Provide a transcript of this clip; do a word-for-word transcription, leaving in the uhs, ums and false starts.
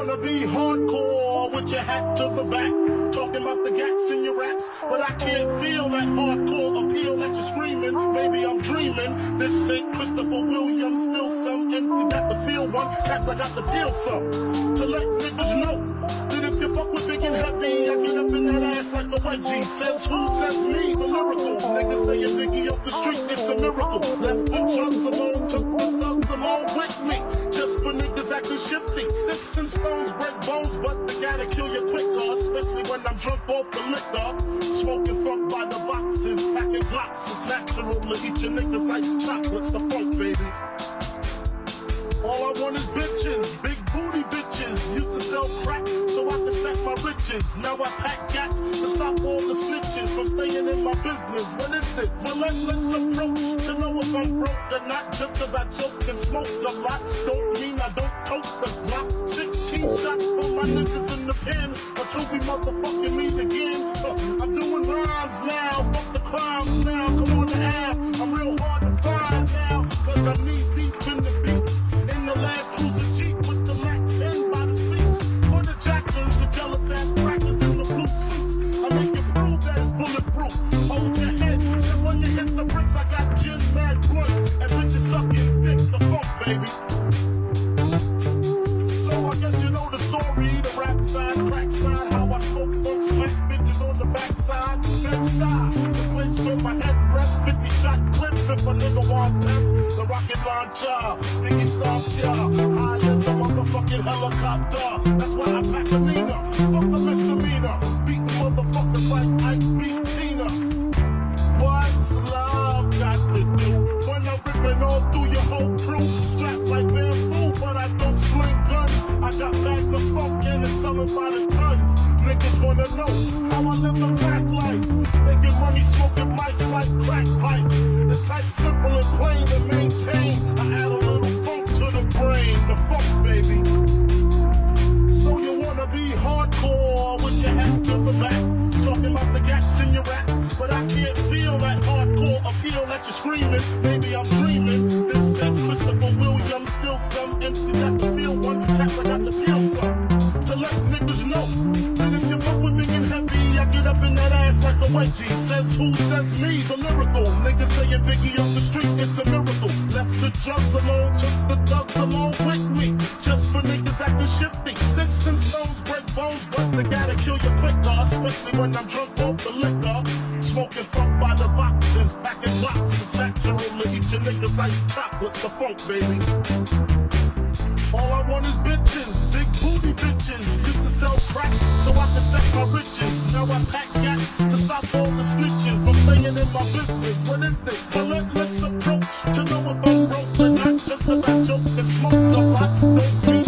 wanna be hardcore with your hat to the back, talking about the gats in your raps, but I can't feel that hardcore appeal that you're screaming. Maybe I'm dreaming. This ain't Christopher Williams, still some M C got the feel one. Cats, I got to peel some to let niggas know that if you fuck with big and heavy, I get up in that ass like a wedgie. Says who? Says me, the lyrical. Niggas saying Biggie off the street, it's a miracle. Left the drugs alone, took the thugs along with me. Just for niggas acting shifty. Sticks and stones break bones, but they gotta kill you quicker, especially when I'm drunk off the liquor. Smoking funk by the boxes, packing blocks. It's natural to eat your niggas like chocolates, the funk, baby. All I want is bitches, big booty bitches. Used to sell crack so I could stack my riches. Now I pack gats to stop all the snitches from staying in my business. What is this? Relentless approach to know if I'm broke or not. Just cause I joke and smoke a lot don't mean I don't tote the block. Sixteen shots for my niggas in the pen until we motherfucking meet again. Uh, I'm doing rhymes now, fuck the crimes now. Come on the app, I'm real hard to find now, cause I'm knee deep in the beat. In the lab, cruising Jeep with the Mac ten by the seats. For the jackers, the jealous ass crackers in the blue suits. I make you prove that it's bulletproof. Hold your head, and when you hit the bricks, I got gin, mad blunts, and bitches sucking dick, the funk, baby. So I guess you know the story, the rap side, crack side, how I smoke funk, smack bitches on the backside. Bed-Stuy, the place where my head rests, fifty shot clip if a nigga want test. The rocket launcher, Biggie stomped ya, high as a motherfucking helicopter. That's why I pack a Nina, fuck a misdemeanor, beating motherfuckers like Ike beat Tina. What's love got to do when I'm ripping all through your whole crew? Strapped like bamboo, but I don't sling guns. I got bags of funk and it's selling by the tons. Niggas wanna know how I live a back life, making money smoking mics like crack pipes. It's type simple and plain to maintain. I add a little funk to the brain, the funk, baby. So you wanna be hardcore with your hat to the back, talking about the gats in your raps, but I can't feel that hardcore appeal that you're screaming. Maybe I'm dreaming. This ain't Christopher Williams, still some M C got the feel one. Cats, I got the feel some to let niggas know that if you fuck with big and heavy, I get up in that ass like a wedgie. Says who? Says me, the lyrical. Niggas saying Biggie off the street, it's a miracle. Left the drugs alone, took the thugs along with me. Just for niggas acting shifty. Sticks and stones break bones, but they gotta kill you quicker, especially when I'm drunk off the liquor. Smoking funk by the boxes, packing blocks. It's natural to eat your niggas like chocolates, the funk, baby. All I want is bitches, big booty bitches. Used to sell crack so I can stack my riches. Now I pack gats to stop all the snitches from staying in my business. What is this? Relentless approach to know if I'm broke or not. Just cause I joke and smoke a lot don't mean